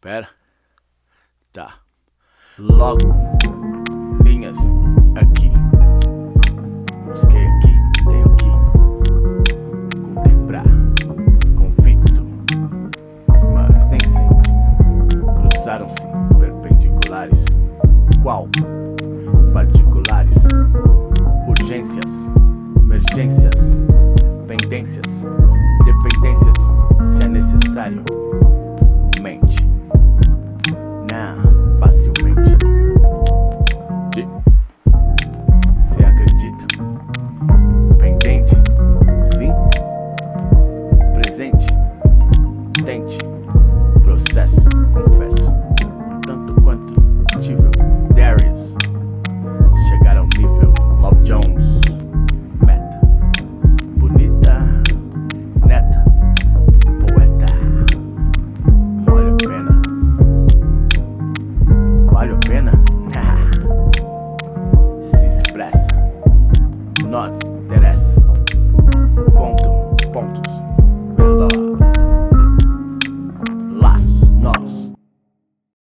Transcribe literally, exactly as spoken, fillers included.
Pera. Tá. Logo, linhas aqui. Busquei aqui, tenho aqui. Contemplar, convicto. Mas nem sempre cruzaram-se perpendiculares. Qual? Particulares. Urgências, emergências, pendências, dependências, se é necessário. Mente. Não, facilmente. De... Cê acredita? Pendente? Sim? Presente? Tente. Processo, confesso. Um tanto quanto tível. Darius. Chegar ao nível Love Jones. Meta. Bonita. Neta. Poeta. Vale a pena. Vale a pena? Se expressa. Nós interessa.